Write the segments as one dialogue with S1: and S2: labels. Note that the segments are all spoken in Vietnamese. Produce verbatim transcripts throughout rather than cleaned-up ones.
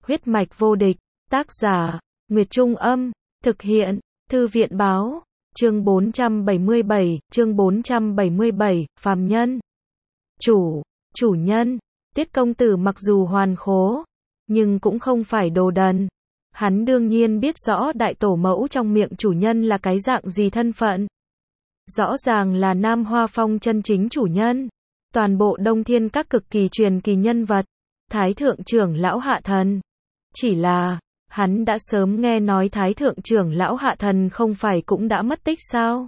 S1: Huyết mạch vô địch, tác giả, Nguyệt Trung Âm, thực hiện, Thư viện Báo, chương bốn trăm bảy mươi bảy, chương bốn trăm bảy mươi bảy, phàm nhân. Chủ, chủ nhân, Tiết công tử mặc dù hoàn khố, nhưng cũng không phải đồ đần. Hắn đương nhiên biết rõ đại tổ mẫu trong miệng chủ nhân là cái dạng gì thân phận. Rõ ràng là Nam Hoa Phong chân chính chủ nhân. Toàn bộ Đông Thiên các cực kỳ truyền kỳ nhân vật. Thái thượng trưởng lão Hạ Thần. Chỉ là, hắn đã sớm nghe nói Thái thượng trưởng lão Hạ Thần không phải cũng đã mất tích sao?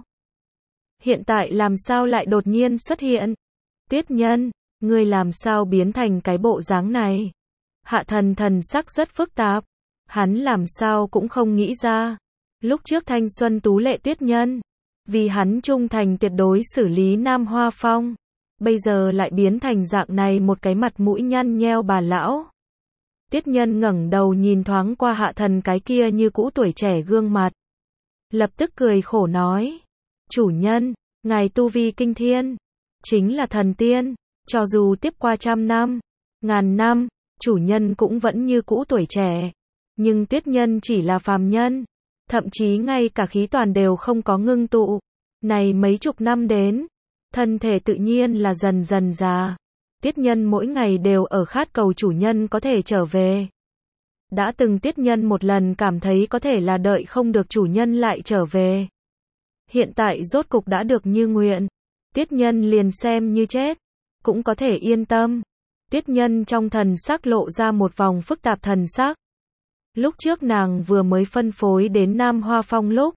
S1: Hiện tại làm sao lại đột nhiên xuất hiện? Tuyết Nhân, ngươi làm sao biến thành cái bộ dáng này? Hạ Thần thần sắc rất phức tạp. Hắn làm sao cũng không nghĩ ra. Lúc trước thanh xuân tú lệ Tuyết Nhân, vì hắn trung thành tuyệt đối xử lý Nam Hoa Phong, bây giờ lại biến thành dạng này một cái mặt mũi nhăn nheo bà lão. Tuyết Nhân ngẩng đầu nhìn thoáng qua Hạ Thần cái kia như cũ tuổi trẻ gương mặt. Lập tức cười khổ nói. Chủ nhân, ngài tu vi kinh thiên, chính là thần tiên, cho dù tiếp qua trăm năm, ngàn năm, chủ nhân cũng vẫn như cũ tuổi trẻ. Nhưng Tuyết Nhân chỉ là phàm nhân, thậm chí ngay cả khí toàn đều không có ngưng tụ. Này mấy chục năm đến, thân thể tự nhiên là dần dần già. Tuyết Nhân mỗi ngày đều ở khát cầu chủ nhân có thể trở về. Đã từng Tuyết Nhân một lần cảm thấy có thể là đợi không được chủ nhân lại trở về. Hiện tại rốt cục đã được như nguyện. Tuyết Nhân liền xem như chết, cũng có thể yên tâm. Tuyết Nhân trong thần sắc lộ ra một vòng phức tạp thần sắc. Lúc trước nàng vừa mới phân phối đến Nam Hoa Phong lúc,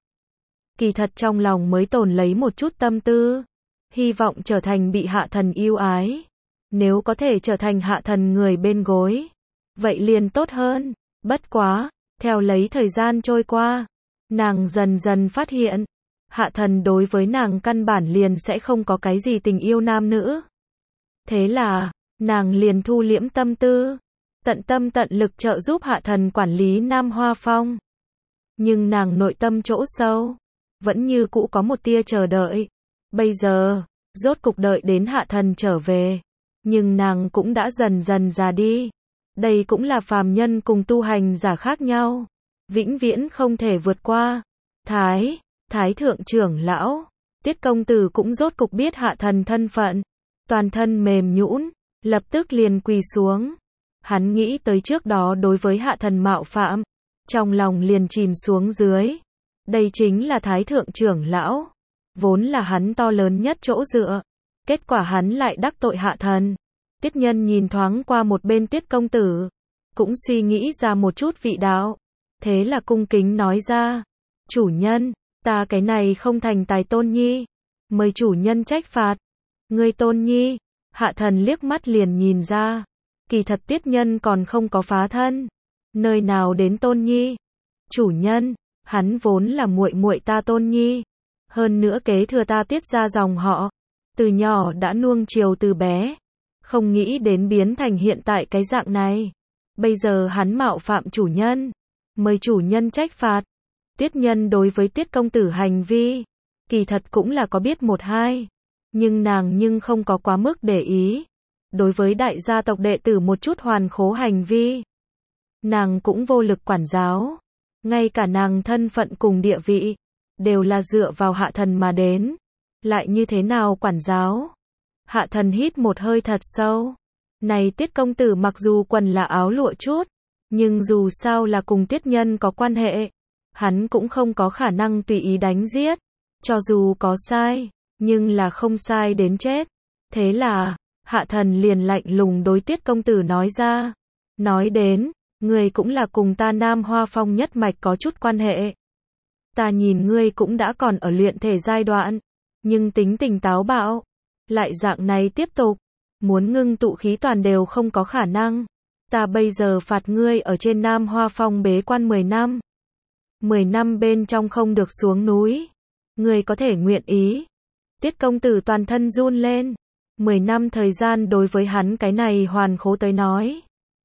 S1: kỳ thật trong lòng mới tồn lấy một chút tâm tư, hy vọng trở thành bị Hạ Thần yêu ái. Nếu có thể trở thành Hạ Thần người bên gối, vậy liền tốt hơn. Bất quá, theo lấy thời gian trôi qua, nàng dần dần phát hiện, Hạ Thần đối với nàng căn bản liền sẽ không có cái gì tình yêu nam nữ. Thế là, nàng liền thu liễm tâm tư, tận tâm tận lực trợ giúp Hạ Thần quản lý Nam Hoa Phong. Nhưng nàng nội tâm chỗ sâu, vẫn như cũ có một tia chờ đợi. Bây giờ, rốt cục đợi đến Hạ Thần trở về. Nhưng nàng cũng đã dần dần già đi. Đây cũng là phàm nhân cùng tu hành giả khác nhau. Vĩnh viễn không thể vượt qua. Thái, Thái thượng trưởng lão, Tiết công tử cũng rốt cục biết Hạ Thần thân phận. Toàn thân mềm nhũn, lập tức liền quỳ xuống. Hắn nghĩ tới trước đó đối với Hạ Thần mạo phạm, trong lòng liền chìm xuống dưới. Đây chính là Thái thượng trưởng lão, vốn là hắn to lớn nhất chỗ dựa. Kết quả hắn lại đắc tội Hạ Thần. Tuyết Nhân nhìn thoáng qua một bên Tuyết công tử, cũng suy nghĩ ra một chút vị đạo. Thế là cung kính nói ra, chủ nhân, ta cái này không thành tài tôn nhi, mời chủ nhân trách phạt. Ngươi tôn nhi? Hạ Thần liếc mắt liền nhìn ra, kỳ thật Tuyết Nhân còn không có phá thân, nơi nào đến tôn nhi. Chủ nhân, hắn vốn là muội muội ta tôn nhi, hơn nữa kế thừa ta Tiết gia dòng họ, từ nhỏ đã nuông chiều từ bé, không nghĩ đến biến thành hiện tại cái dạng này. Bây giờ hắn mạo phạm chủ nhân, mời chủ nhân trách phạt. Tuyết Nhân đối với Tiết công tử hành vi, kỳ thật cũng là có biết một hai, nhưng nàng nhưng không có quá mức để ý. Đối với đại gia tộc đệ tử một chút hoàn khố hành vi, nàng cũng vô lực quản giáo. Ngay cả nàng thân phận cùng địa vị, đều là dựa vào Hạ Thần mà đến. Lại như thế nào quản giáo? Hạ Thần hít một hơi thật sâu. Này Tiết công tử mặc dù quần là áo lụa chút, nhưng dù sao là cùng Tuyết Nhân có quan hệ. Hắn cũng không có khả năng tùy ý đánh giết. Cho dù có sai, nhưng là không sai đến chết. Thế là, Hạ Thần liền lạnh lùng đối Tiết công tử nói ra. Nói đến, ngươi cũng là cùng ta Nam Hoa Phong nhất mạch có chút quan hệ. Ta nhìn ngươi cũng đã còn ở luyện thể giai đoạn, nhưng tính tình táo bạo. Lại dạng này tiếp tục, muốn ngưng tụ khí toàn đều không có khả năng. Ta bây giờ phạt ngươi ở trên Nam Hoa Phong bế quan mười năm. mười năm bên trong không được xuống núi. Ngươi có thể nguyện ý? Tiết công tử toàn thân run lên. mười năm thời gian đối với hắn cái này hoàn khố tới nói,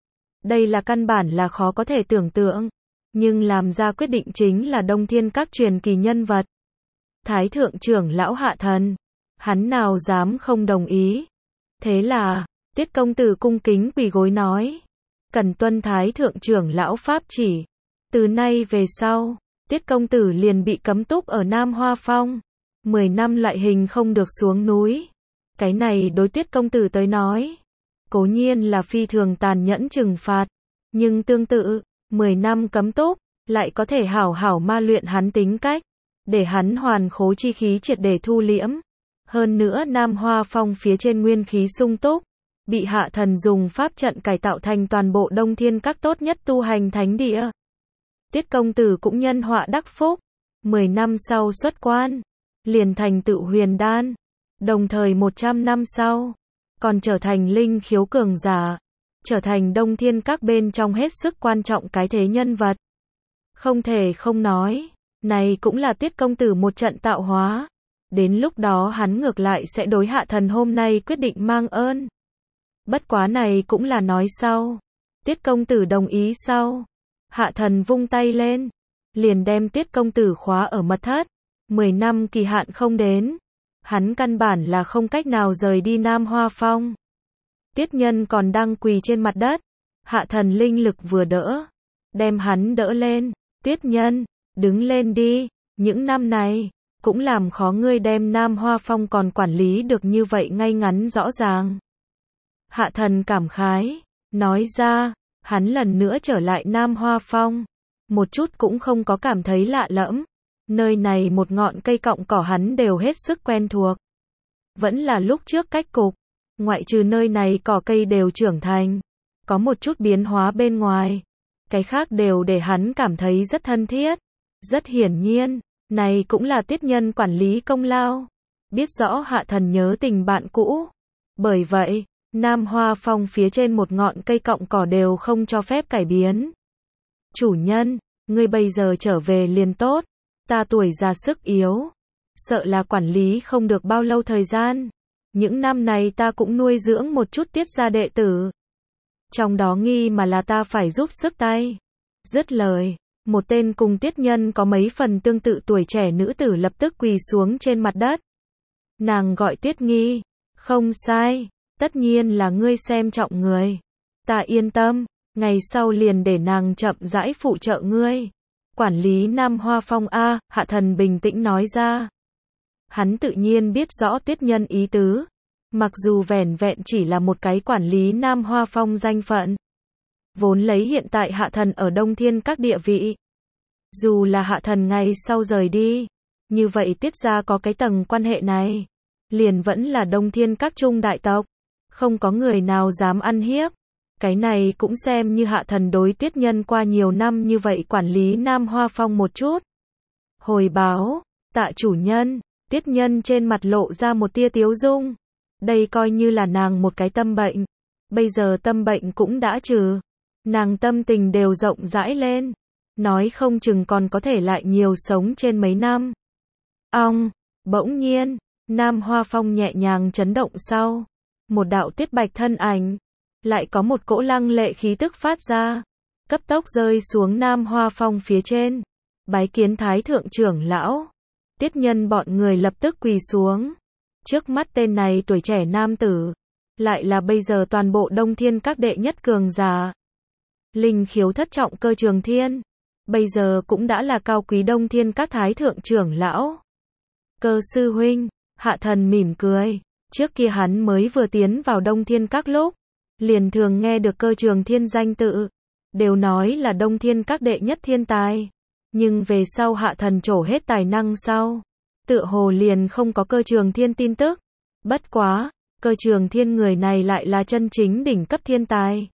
S1: đây là căn bản là khó có thể tưởng tượng. Nhưng làm ra quyết định chính là Đông Thiên các truyền kỳ nhân vật. Thái thượng trưởng lão Hạ Thần. Hắn nào dám không đồng ý. Thế là, Tiết công tử cung kính quỳ gối nói. cần tuân thái thượng trưởng lão pháp chỉ. Từ nay về sau, Tiết công tử liền bị cấm túc ở Nam Hoa Phong. mười năm loại hình không được xuống núi. Cái này đối Tiết công tử tới nói, cố nhiên là phi thường tàn nhẫn trừng phạt. Nhưng tương tự, mười năm cấm túc, lại có thể hảo hảo ma luyện hắn tính cách, để hắn hoàn khố chi khí triệt để thu liễm. Hơn nữa Nam Hoa Phong phía trên nguyên khí sung túc, bị hạ thần dùng pháp trận cải tạo thành toàn bộ Đông Thiên các tốt nhất tu hành thánh địa. Tiết công tử cũng nhân họa đắc phúc, mười năm sau xuất quan, liền thành tựu huyền đan, đồng thời một trăm năm sau, còn trở thành linh khiếu cường giả, trở thành Đông Thiên các bên trong hết sức quan trọng cái thế nhân vật. Không thể không nói, này cũng là Tiết công tử một trận tạo hóa. Đến lúc đó hắn ngược lại sẽ đối hạ thần hôm nay quyết định mang ơn. Bất quá này cũng là nói sau. Tiết công tử đồng ý sau. Hạ thần vung tay lên, liền đem Tiết công tử khóa ở mật thất. Mười năm kỳ hạn không đến, hắn căn bản là không cách nào rời đi Nam Hoa Phong. Tiết nhân còn đang quỳ trên mặt đất. Hạ thần linh lực vừa đỡ, đem hắn đỡ lên. Tiết nhân, đứng lên đi, những năm này, cũng làm khó ngươi đem Nam Hoa Phong còn quản lý được như vậy ngay ngắn rõ ràng. Hạ thần cảm khái, nói ra, hắn lần nữa trở lại Nam Hoa Phong, một chút cũng không có cảm thấy lạ lẫm. Nơi này một ngọn cây cọng cỏ hắn đều hết sức quen thuộc. Vẫn là lúc trước cách cục, ngoại trừ nơi này cỏ cây đều trưởng thành, có một chút biến hóa bên ngoài. Cái khác đều để hắn cảm thấy rất thân thiết. Rất hiển nhiên, này cũng là Tiết nhân quản lý công lao. Biết rõ hạ thần nhớ tình bạn cũ. Bởi vậy, Nam Hoa Phong phía trên một ngọn cây cọng cỏ đều không cho phép cải biến. Chủ nhân, ngươi bây giờ trở về liền tốt. Ta tuổi già sức yếu, sợ là quản lý không được bao lâu thời gian. Những năm này ta cũng nuôi dưỡng một chút Tiết gia đệ tử. Trong đó nghi mà là ta phải giúp sức tay. Dứt lời, một tên cùng Tiết nhân có mấy phần tương tự tuổi trẻ nữ tử lập tức quỳ xuống trên mặt đất. Nàng gọi Tiết nghi. Không sai, tất nhiên là ngươi xem trọng người. Ta yên tâm, ngày sau liền để nàng chậm rãi phụ trợ ngươi. Quản lý Nam Hoa Phong A, hạ thần bình tĩnh nói ra. Hắn tự nhiên biết rõ Tiết nhân ý tứ. Mặc dù vẻn vẹn chỉ là một cái quản lý Nam Hoa Phong danh phận. Vốn lấy hiện tại hạ thần ở Đông Thiên các địa vị. Dù là hạ thần ngày sau rời đi. Như vậy Tiết gia có cái tầng quan hệ này. Liền vẫn là Đông Thiên các trung đại tộc. Không có người nào dám ăn hiếp. Cái này cũng xem như hạ thần đối Tiết nhân qua nhiều năm như vậy quản lý Nam Hoa Phong một chút. Hồi báo, tạ chủ nhân, Tiết nhân trên mặt lộ ra một tia tiếu dung. Đây coi như là nàng một cái tâm bệnh. Bây giờ tâm bệnh cũng đã trừ. Nàng tâm tình đều rộng rãi lên. Nói không chừng còn có thể lại nhiều sống trên mấy năm. Ong, bỗng nhiên, Nam Hoa Phong nhẹ nhàng chấn động sau. Một đạo tiết bạch thân ảnh. Lại có một cỗ lăng lệ khí tức phát ra. Cấp tốc rơi xuống Nam Hoa Phong phía trên. Bái kiến thái thượng trưởng lão. Tiết nhân bọn người lập tức quỳ xuống. Trước mắt tên này tuổi trẻ nam tử. Lại là bây giờ toàn bộ Đông Thiên các đệ nhất cường giả. Linh khiếu thất trọng cơ trường thiên. Bây giờ cũng đã là cao quý Đông Thiên các thái thượng trưởng lão. Cơ sư huynh, hạ thần mỉm cười. Trước kia hắn mới vừa tiến vào Đông Thiên các lúc. Liền thường nghe được cơ trường thiên danh tự. Đều nói là Đông Thiên các đệ nhất thiên tài. Nhưng về sau hạ thần trổ hết tài năng sau. Tựa hồ liền không có cơ trường thiên tin tức. Bất quá, cơ trường thiên người này lại là chân chính đỉnh cấp thiên tài.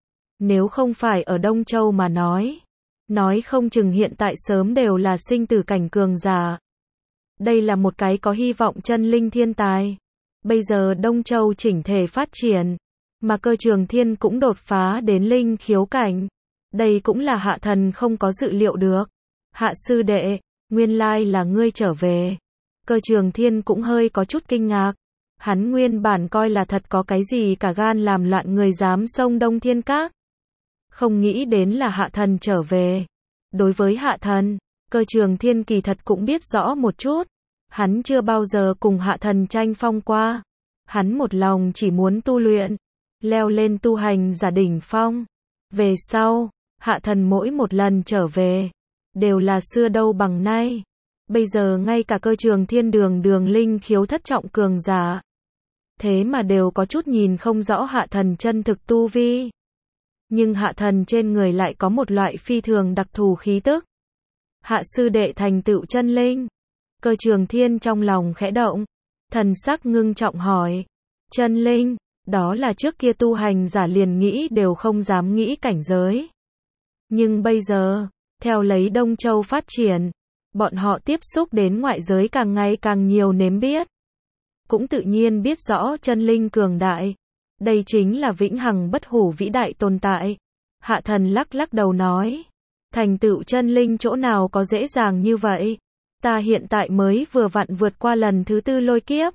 S1: Nếu không phải ở Đông Châu mà nói. Nói không chừng hiện tại sớm đều là sinh tử cảnh cường giả. Đây là một cái có hy vọng chân linh thiên tài. Bây giờ Đông Châu chỉnh thể phát triển. Mà cơ trường thiên cũng đột phá đến linh khiếu cảnh. Đây cũng là hạ thần không có dự liệu được. Hạ sư đệ, nguyên lai là ngươi trở về. Cơ trường thiên cũng hơi có chút kinh ngạc. Hắn nguyên bản coi là thật có cái gì cả gan làm loạn người dám xông Đông Thiên các. Không nghĩ đến là hạ thần trở về. Đối với hạ thần, cơ trường thiên kỳ thật cũng biết rõ một chút. Hắn chưa bao giờ cùng hạ thần tranh phong qua. Hắn một lòng chỉ muốn tu luyện. Leo lên tu hành giả đỉnh phong. Về sau, Hạ Thần mỗi một lần trở về, đều là xưa đâu bằng nay. Bây giờ ngay cả Cơ Trường Thiên đường đường linh khiếu thất trọng cường giả, thế mà đều có chút nhìn không rõ Hạ Thần chân thực tu vi. Nhưng Hạ Thần trên người lại có một loại phi thường đặc thù khí tức. Hạ sư đệ thành tựu chân linh. Cơ Trường Thiên trong lòng khẽ động, thần sắc ngưng trọng hỏi. Chân linh, đó là trước kia tu hành giả liền nghĩ đều không dám nghĩ cảnh giới. Nhưng bây giờ, theo lấy Đông Châu phát triển, bọn họ tiếp xúc đến ngoại giới càng ngày càng nhiều nếm biết. Cũng tự nhiên biết rõ chân linh cường đại. Đây chính là vĩnh hằng bất hủ vĩ đại tồn tại. Hạ Thần lắc lắc đầu nói. Thành tựu chân linh chỗ nào có dễ dàng như vậy. Ta hiện tại mới vừa vặn vượt qua lần thứ tư lôi kiếp.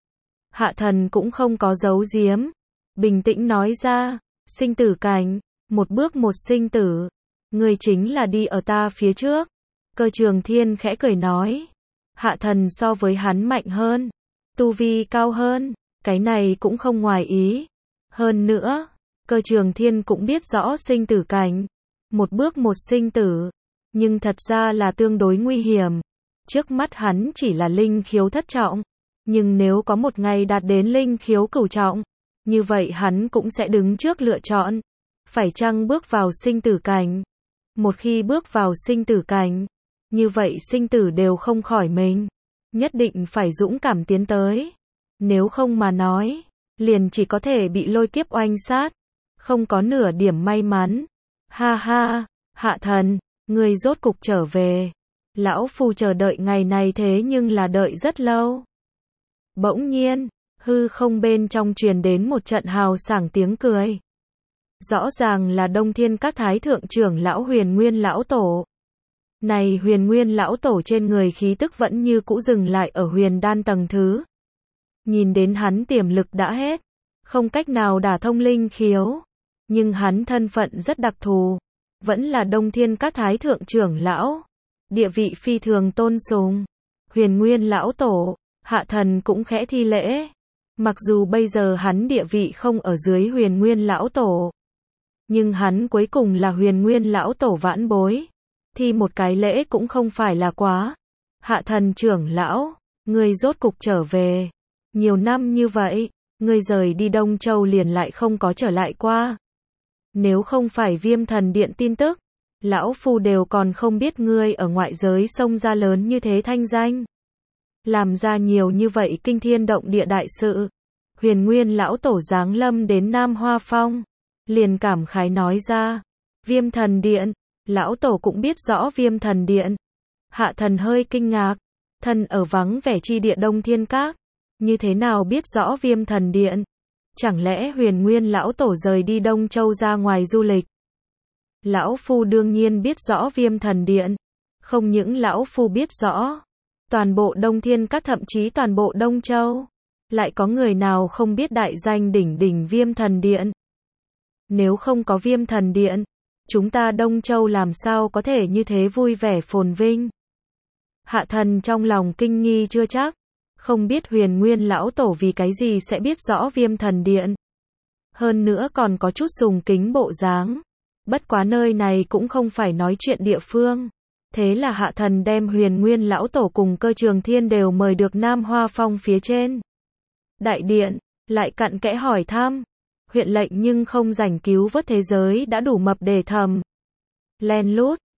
S1: Hạ Thần cũng không có giấu giếm. Bình tĩnh nói ra. Sinh tử cảnh. Một bước một sinh tử. Ngươi chính là đi ở ta phía trước. Cơ Trường Thiên khẽ cười nói. Hạ Thần so với hắn mạnh hơn. Tu vi cao hơn. Cái này cũng không ngoài ý. Hơn nữa, Cơ Trường Thiên cũng biết rõ sinh tử cảnh. Một bước một sinh tử. Nhưng thật ra là tương đối nguy hiểm. Trước mắt hắn chỉ là linh khiếu thất trọng. Nhưng nếu có một ngày đạt đến linh khiếu cửu trọng, như vậy hắn cũng sẽ đứng trước lựa chọn. Phải chăng bước vào sinh tử cảnh? Một khi bước vào sinh tử cảnh, như vậy sinh tử đều không khỏi mình. Nhất định phải dũng cảm tiến tới. Nếu không mà nói, liền chỉ có thể bị lôi kiếp oanh sát. Không có nửa điểm may mắn. Ha ha, Hạ Thần, ngươi rốt cục trở về. Lão Phu chờ đợi ngày này thế nhưng là đợi rất lâu. Bỗng nhiên, hư không bên trong truyền đến một trận hào sảng tiếng cười. Rõ ràng là Đông Thiên Các Thái Thượng trưởng lão Huyền Nguyên Lão Tổ. Này Huyền Nguyên Lão Tổ trên người khí tức vẫn như cũ dừng lại ở huyền đan tầng thứ. Nhìn đến hắn tiềm lực đã hết, không cách nào đả thông linh khiếu. Nhưng hắn thân phận rất đặc thù, vẫn là Đông Thiên Các Thái Thượng trưởng lão. Địa vị phi thường tôn sùng. Huyền Nguyên Lão Tổ, Hạ Thần cũng khẽ thi lễ. Mặc dù bây giờ hắn địa vị không ở dưới Huyền Nguyên Lão Tổ, nhưng hắn cuối cùng là Huyền Nguyên Lão Tổ vãn bối. Thi một cái lễ cũng không phải là quá. Hạ Thần trưởng lão, ngươi rốt cục trở về. Nhiều năm như vậy, ngươi rời đi Đông Châu liền lại không có trở lại qua. Nếu không phải Viêm Thần Điện tin tức, lão phu đều còn không biết ngươi ở ngoại giới xông ra lớn như thế thanh danh. Làm ra nhiều như vậy kinh thiên động địa đại sự. Huyền Nguyên Lão Tổ giáng lâm đến Nam Hoa Phong, liền cảm khái nói ra. Viêm Thần Điện, Lão Tổ cũng biết rõ Viêm Thần Điện. Hạ Thần hơi kinh ngạc, thân ở vắng vẻ chi địa Đông Thiên Các, như thế nào biết rõ Viêm Thần Điện? Chẳng lẽ Huyền Nguyên Lão Tổ rời đi Đông Châu ra ngoài du lịch? Lão Phu đương nhiên biết rõ Viêm Thần Điện. Không những Lão Phu biết rõ, toàn bộ Đông Thiên Các thậm chí toàn bộ Đông Châu, lại có người nào không biết đại danh đỉnh đỉnh Viêm Thần Điện? Nếu không có Viêm Thần Điện, chúng ta Đông Châu làm sao có thể như thế vui vẻ phồn vinh? Hạ Thần trong lòng kinh nghi chưa chắc, không biết Huyền Nguyên Lão Tổ vì cái gì sẽ biết rõ Viêm Thần Điện. Hơn nữa còn có chút sùng kính bộ dáng. Bất quá nơi này cũng không phải nói chuyện địa phương. Thế là Hạ Thần đem Huyền Nguyên Lão Tổ cùng Cơ Trường Thiên đều mời được Nam Hoa Phong phía trên đại điện, lại cặn kẽ hỏi thăm. Huyện lệnh nhưng không rảnh cứu vớt thế giới đã đủ mập để thầm. Len lút,